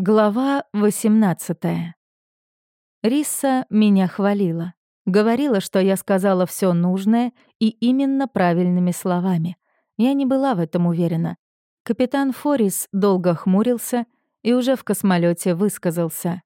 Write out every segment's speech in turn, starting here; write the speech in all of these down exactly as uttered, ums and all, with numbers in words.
Глава восемнадцатая. Риса меня хвалила. Говорила, что я сказала все нужное и именно правильными словами. Я не была в этом уверена. Капитан Форис долго хмурился и уже в космолете высказался.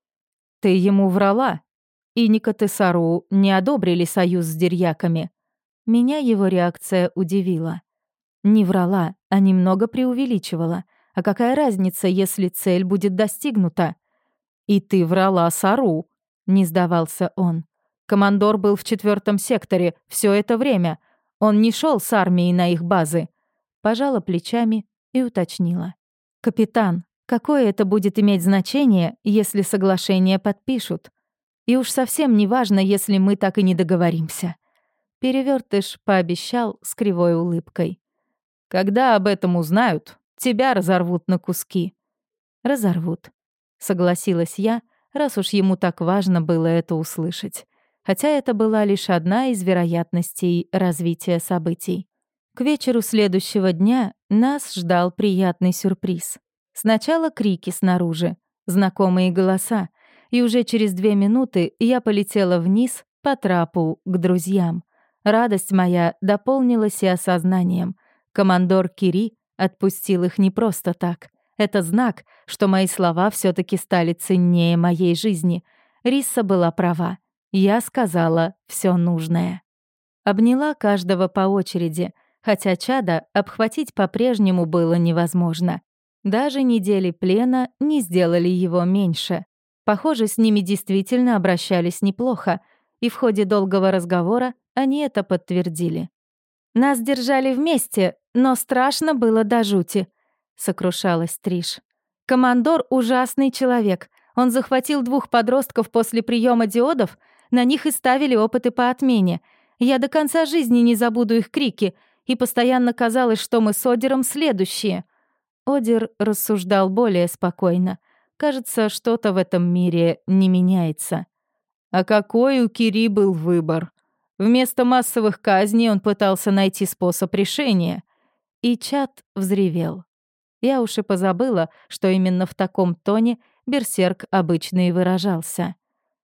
«Ты ему врала. И Никот и Сару не одобрили союз с дерьяками». Меня его реакция удивила. Не врала, а немного преувеличивала. А какая разница, если цель будет достигнута? «И ты врала Сару», — не сдавался он. «Командор был в четвертом секторе все это время. Он не шел с армией на их базы». Пожала плечами и уточнила. «Капитан, какое это будет иметь значение, если соглашение подпишут? И уж совсем не важно, если мы так и не договоримся». Перевертыш пообещал с кривой улыбкой. «Когда об этом узнают, тебя разорвут на куски». «Разорвут», — согласилась я, раз уж ему так важно было это услышать. Хотя это была лишь одна из вероятностей развития событий. К вечеру следующего дня нас ждал приятный сюрприз. Сначала крики снаружи, знакомые голоса, и уже через две минуты я полетела вниз по трапу к друзьям. Радость моя дополнилась и осознанием. Командор Кири отпустил их не просто так. Это знак, что мои слова все таки стали ценнее моей жизни. Риса была права. Я сказала все нужное. Обняла каждого по очереди, хотя чада обхватить по-прежнему было невозможно. Даже недели плена не сделали его меньше. Похоже, с ними действительно обращались неплохо, и в ходе долгого разговора они это подтвердили. «Нас держали вместе, но страшно было до жути», — сокрушалась Триш. «Командор — ужасный человек. Он захватил двух подростков после приема диодов, на них и ставили опыты по отмене. Я до конца жизни не забуду их крики, и постоянно казалось, что мы с Одером следующие». Одер рассуждал более спокойно. Кажется, что-то в этом мире не меняется. А какой у Кири был выбор? Вместо массовых казней он пытался найти способ решения. И чат взревел. Я уж и позабыла, что именно в таком тоне берсерк обычно и выражался.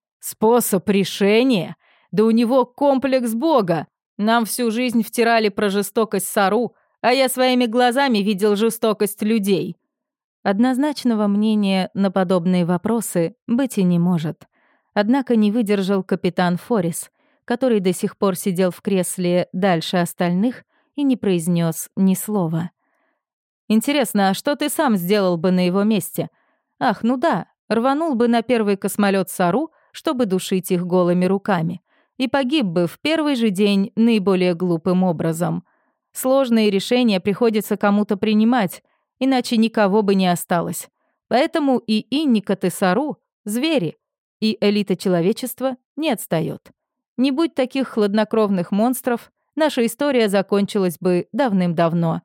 «Способ решения? Да у него комплекс бога! Нам всю жизнь втирали про жестокость Сару, а я своими глазами видел жестокость людей». Однозначного мнения на подобные вопросы быть и не может. Однако не выдержал капитан Форис, который до сих пор сидел в кресле дальше остальных и не произнес ни слова. «Интересно, а что ты сам сделал бы на его месте? Ах, ну да, рванул бы на первый космолет Сару, чтобы душить их голыми руками, и погиб бы в первый же день наиболее глупым образом. Сложные решения приходится кому-то принимать, иначе никого бы не осталось. Поэтому и Инникот, и Сару — звери, и элита человечества не отстаёт. Не будь таких хладнокровных монстров, наша история закончилась бы давным-давно».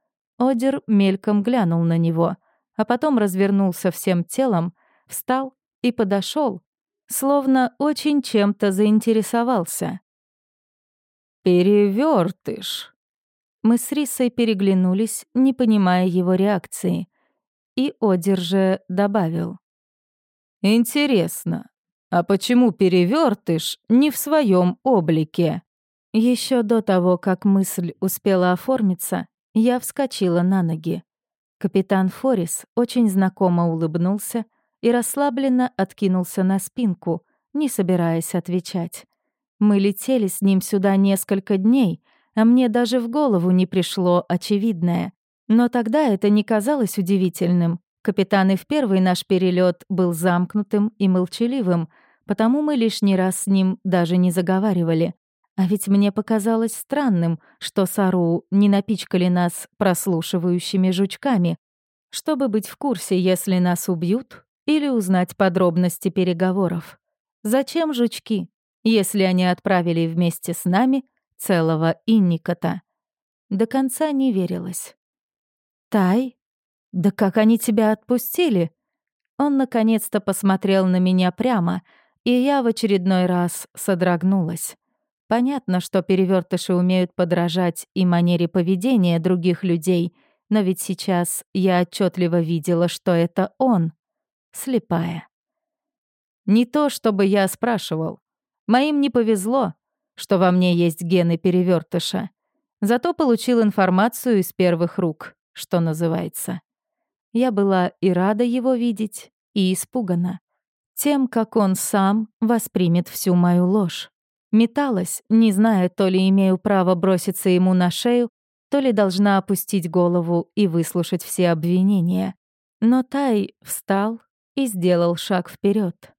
Одер мельком глянул на него, а потом развернулся всем телом, встал и подошел, словно очень чем-то заинтересовался. «Перевертыш!» Мы с Рисой переглянулись, не понимая его реакции. И Одер же добавил. «Интересно, а почему перевертыш не в своем облике?» Еще до того, как мысль успела оформиться, я вскочила на ноги. Капитан Форис очень знакомо улыбнулся и расслабленно откинулся на спинку, не собираясь отвечать. Мы летели с ним сюда несколько дней, а мне даже в голову не пришло очевидное. Но тогда это не казалось удивительным. Капитан и в первый наш перелет был замкнутым и молчаливым, потому мы лишний раз с ним даже не заговаривали. А ведь мне показалось странным, что Сару не напичкали нас прослушивающими жучками, чтобы быть в курсе, если нас убьют, или узнать подробности переговоров. Зачем жучки, если они отправили вместе с нами целого Инникота? До конца не верилось. «Тай? Да как они тебя отпустили?» Он наконец-то посмотрел на меня прямо, и я в очередной раз содрогнулась. Понятно, что перевертыши умеют подражать и манере поведения других людей, но ведь сейчас я отчетливо видела, что это он. слепая. Не то, чтобы я спрашивал. Моим не повезло, что во мне есть гены перевертыша. Зато получил информацию из первых рук, что называется. Я была и рада его видеть, и испугана. Тем, как он сам воспримет всю мою ложь. Металась, не зная, то ли имею право броситься ему на шею, то ли должна опустить голову и выслушать все обвинения. Но Тай встал и сделал шаг вперед.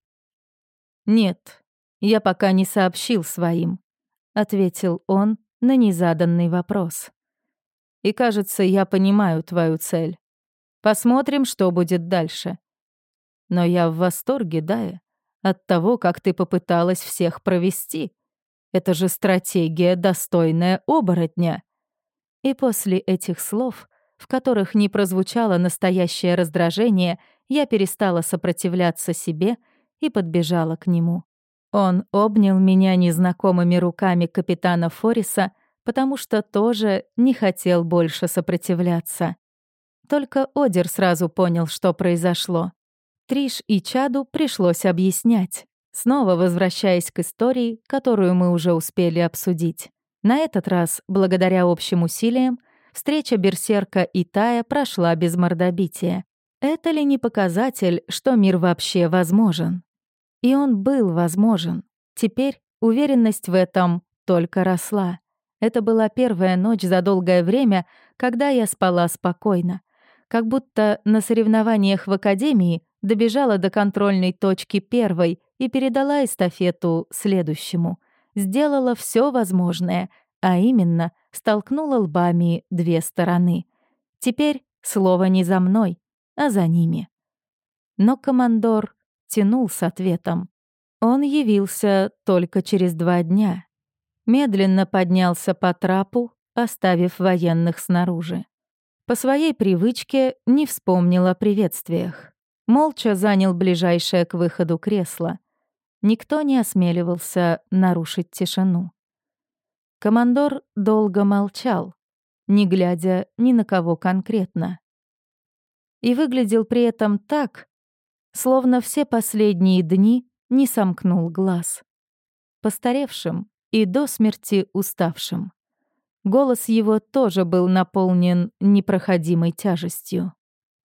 «Нет, я пока не сообщил своим», — ответил он на незаданный вопрос. «И кажется, я понимаю твою цель. Посмотрим, что будет дальше. Но я в восторге, Дая, от того, как ты попыталась всех провести. Это же стратегия, достойная оборотня». И после этих слов, в которых не прозвучало настоящее раздражение, я перестала сопротивляться себе и подбежала к нему. Он обнял меня незнакомыми руками капитана Форриса, потому что тоже не хотел больше сопротивляться. Только Одер сразу понял, что произошло. Триш и Чаду пришлось объяснять, снова возвращаясь к истории, которую мы уже успели обсудить. На этот раз, благодаря общим усилиям, встреча Берсерка и Тая прошла без мордобития. Это ли не показатель, что мир вообще возможен? И он был возможен. Теперь уверенность в этом только росла. Это была первая ночь за долгое время, когда я спала спокойно. Как будто на соревнованиях в академии добежала до контрольной точки первой и передала эстафету следующему. Сделала все возможное, а именно столкнула лбами две стороны. Теперь слово не за мной, а за ними. Но командор тянул с ответом. Он явился только через два дня. Медленно поднялся по трапу, оставив военных снаружи. По своей привычке не вспомнил о приветствиях. Молча занял ближайшее к выходу кресло. Никто не осмеливался нарушить тишину. Командор долго молчал, не глядя ни на кого конкретно. И выглядел при этом так, словно все последние дни не сомкнул глаз. Постаревшим и до смерти уставшим. Голос его тоже был наполнен непроходимой тяжестью.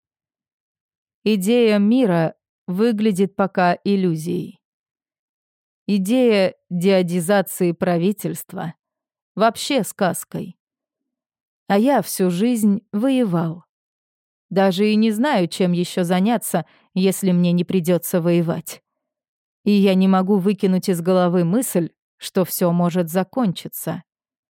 Идея мира выглядит пока иллюзией. Идея деодизации правительства вообще сказкой. А я всю жизнь воевал. Даже и не знаю, чем еще заняться, если мне не придется воевать. И я не могу выкинуть из головы мысль, что все может закончиться.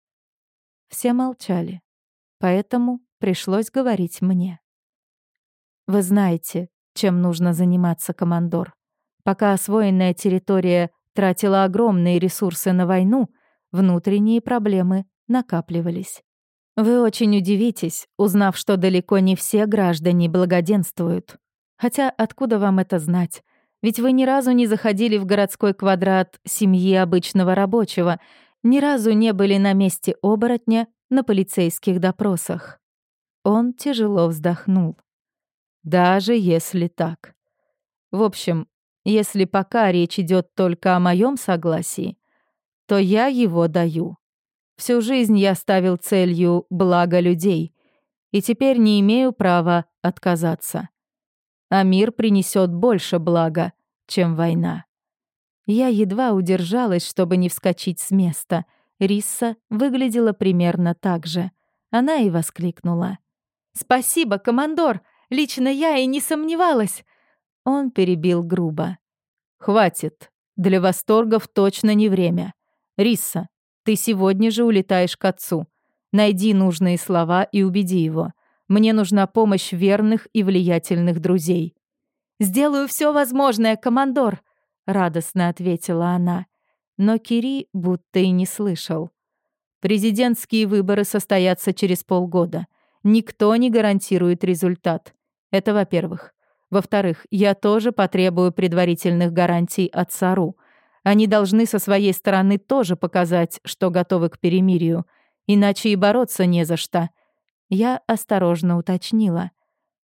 Все молчали, поэтому пришлось говорить мне. Вы знаете, чем нужно заниматься, командор. Пока освоенная территория тратила огромные ресурсы на войну, внутренние проблемы накапливались. Вы очень удивитесь, узнав, что далеко не все граждане благоденствуют. Хотя откуда вам это знать? Ведь вы ни разу не заходили в городской квадрат семьи обычного рабочего, ни разу не были на месте оборотня на полицейских допросах. Он тяжело вздохнул. Даже если так. В общем, если пока речь идет только о моем согласии, то я его даю. Всю жизнь я ставил целью благо людей, и теперь не имею права отказаться. А мир принесет больше блага, чем война. Я едва удержалась, чтобы не вскочить с места. Рисса выглядела примерно так же. Она и воскликнула. «Спасибо, командор! Лично я и не сомневалась!» Он перебил грубо. «Хватит. Для восторгов точно не время. Рисса, ты сегодня же улетаешь к отцу. Найди нужные слова и убеди его. Мне нужна помощь верных и влиятельных друзей». «Сделаю все возможное, командор», — радостно ответила она. Но Кири будто и не слышал. «Президентские выборы состоятся через полгода. Никто не гарантирует результат. Это во-первых. Во-вторых, я тоже потребую предварительных гарантий от Сару. Они должны со своей стороны тоже показать, что готовы к перемирию. Иначе и бороться не за что». Я осторожно уточнила.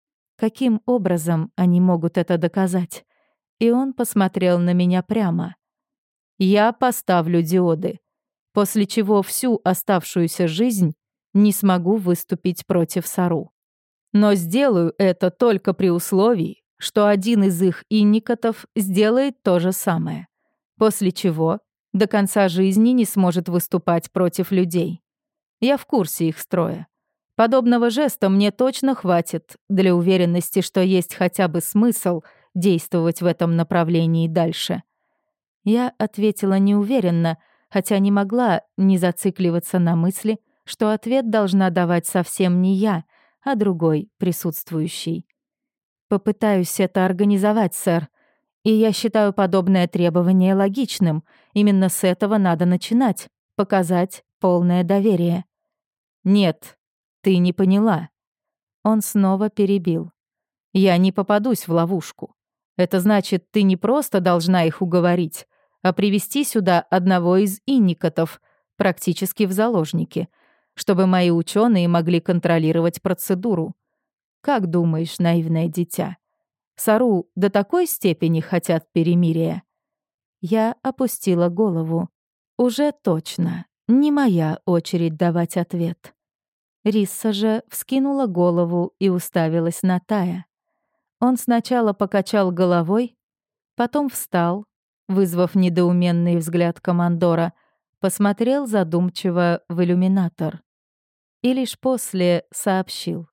Каким образом они могут это доказать? И он посмотрел на меня прямо. Я поставлю диоды, после чего всю оставшуюся жизнь не смогу выступить против Сару. Но сделаю это только при условии, что один из их инникотов сделает то же самое, после чего до конца жизни не сможет выступать против людей. Я в курсе их строя. Подобного жеста мне точно хватит для уверенности, что есть хотя бы смысл действовать в этом направлении дальше. Я ответила неуверенно, хотя не могла не зацикливаться на мысли, что ответ должна давать совсем не я, а другой присутствующий. Попытаюсь это организовать, сэр. И я считаю подобное требование логичным. Именно с этого надо начинать, показать полное доверие. Нет, ты не поняла. Он снова перебил. Я не попадусь в ловушку. Это значит, ты не просто должна их уговорить, а привести сюда одного из инникотов, практически в заложники, чтобы мои ученые могли контролировать процедуру. Как думаешь, наивное дитя, Сару до такой степени хотят перемирия? Я опустила голову. Уже точно, не моя очередь давать ответ. Рисса же вскинула голову и уставилась на Тая. Он сначала покачал головой, потом встал, вызвав недоуменный взгляд командора, посмотрел задумчиво в иллюминатор и лишь после сообщил.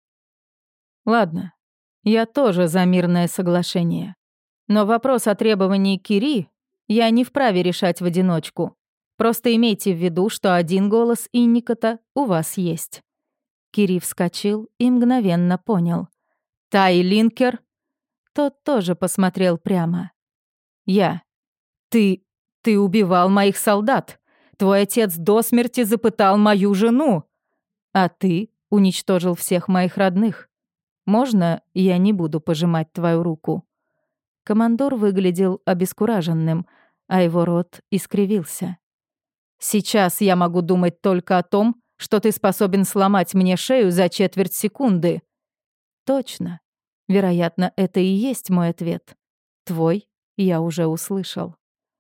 «Ладно, я тоже за мирное соглашение. Но вопрос о требовании Кири я не вправе решать в одиночку. Просто имейте в виду, что один голос Инникота у вас есть». Кири вскочил и мгновенно понял. «Тай Линкер?» Тот тоже посмотрел прямо. «Я. Ты... ты убивал моих солдат. Твой отец до смерти запытал мою жену. А ты уничтожил всех моих родных. Можно я не буду пожимать твою руку?» Командор выглядел обескураженным, а его рот искривился. «Сейчас я могу думать только о том, что ты способен сломать мне шею за четверть секунды». «Точно. Вероятно, это и есть мой ответ. Твой я уже услышал».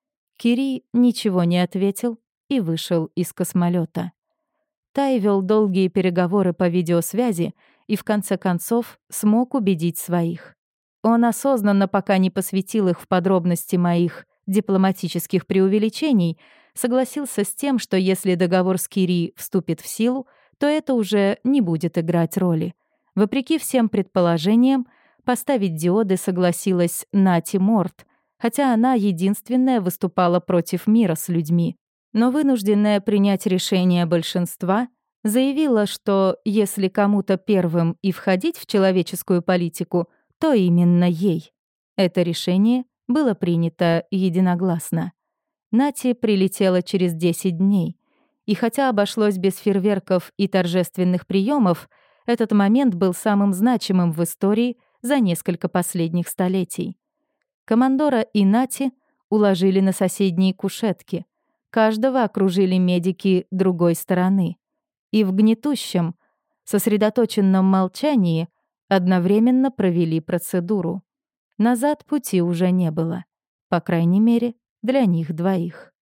Кири ничего не ответил и вышел из космолета. Тай вел долгие переговоры по видеосвязи и в конце концов смог убедить своих. Он осознанно пока не посвятил их в подробности моих дипломатических преувеличений, согласился с тем, что если договор с Кири вступит в силу, то это уже не будет играть роли. Вопреки всем предположениям, поставить диоды согласилась Нати Морт, хотя она единственная выступала против мира с людьми. Но вынужденная принять решение большинства, заявила, что если кому-то первым и входить в человеческую политику, то именно ей. Это решение было принято единогласно. Нати прилетела через десять дней, и хотя обошлось без фейерверков и торжественных приемов, этот момент был самым значимым в истории за несколько последних столетий. Командора и Нати уложили на соседние кушетки, каждого окружили медики другой стороны. И в гнетущем, сосредоточенном молчании одновременно провели процедуру. Назад пути уже не было, по крайней мере, для них двоих.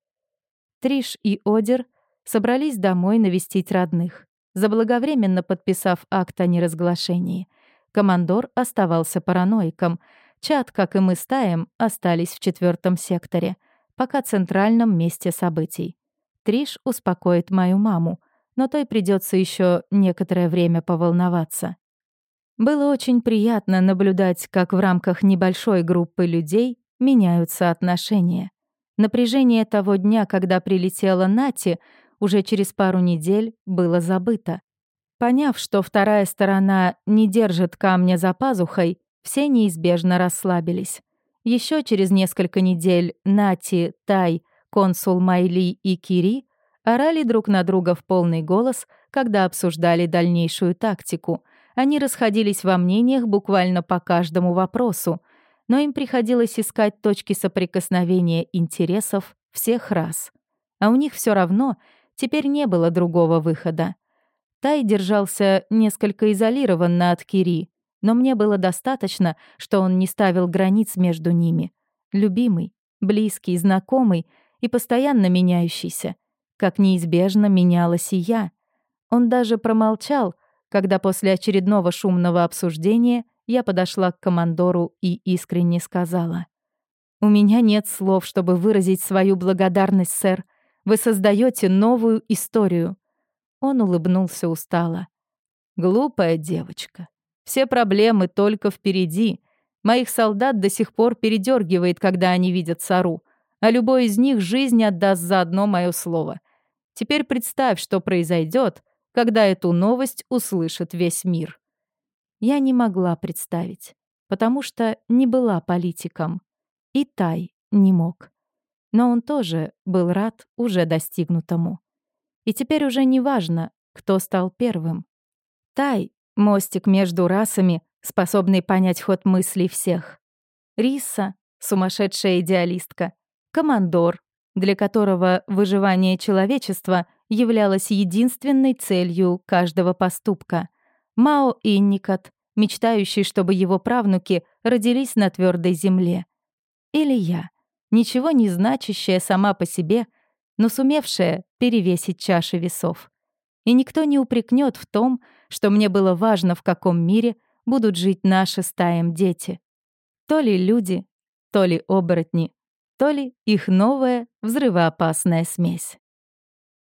Триш и Одер собрались домой навестить родных, заблаговременно подписав акт о неразглашении. Командор оставался параноиком. Чад, как и мы с Таем, остались в четвертом секторе, пока центральном месте событий. Триш успокоит мою маму, но той придется еще некоторое время поволноваться. Было очень приятно наблюдать, как в рамках небольшой группы людей меняются отношения. Напряжение того дня, когда прилетела Нати, уже через пару недель было забыто. Поняв, что вторая сторона не держит камня за пазухой, все неизбежно расслабились. Еще через несколько недель Нати, Тай, консул Майли и Кири орали друг на друга в полный голос, когда обсуждали дальнейшую тактику. Они расходились во мнениях буквально по каждому вопросу, но им приходилось искать точки соприкосновения интересов всех рас. А у них все равно теперь не было другого выхода. Тай держался несколько изолированно от Кири, Но мне было достаточно, что он не ставил границ между ними. Любимый, близкий, знакомый и постоянно меняющийся, как неизбежно менялась и я. Он даже промолчал, когда после очередного шумного обсуждения я подошла к командору и искренне сказала: «У меня нет слов, чтобы выразить свою благодарность, сэр. Вы создаете новую историю». Он улыбнулся устало. «Глупая девочка. Все проблемы только впереди. Моих солдат до сих пор передергивает, когда они видят Сару, а любой из них жизнь отдаст за одно мое слово. Теперь представь, что произойдет, когда эту новость услышит весь мир». Я не могла представить, потому что не была политиком. И Тай не мог. Но он тоже был рад уже достигнутому. И теперь уже не важно, кто стал первым. Тай — мостик между расами, способный понять ход мыслей всех. Риса — сумасшедшая идеалистка. Командор, для которого выживание человечества являлось единственной целью каждого поступка. Мао Инникот, мечтающий, чтобы его правнуки родились на твердой земле. Или я, ничего не значащая сама по себе, но сумевшая перевесить чаши весов. И никто не упрекнет в том, что мне было важно, в каком мире будут жить наши стаем дети. То ли люди, то ли оборотни, то ли их новая взрывоопасная смесь.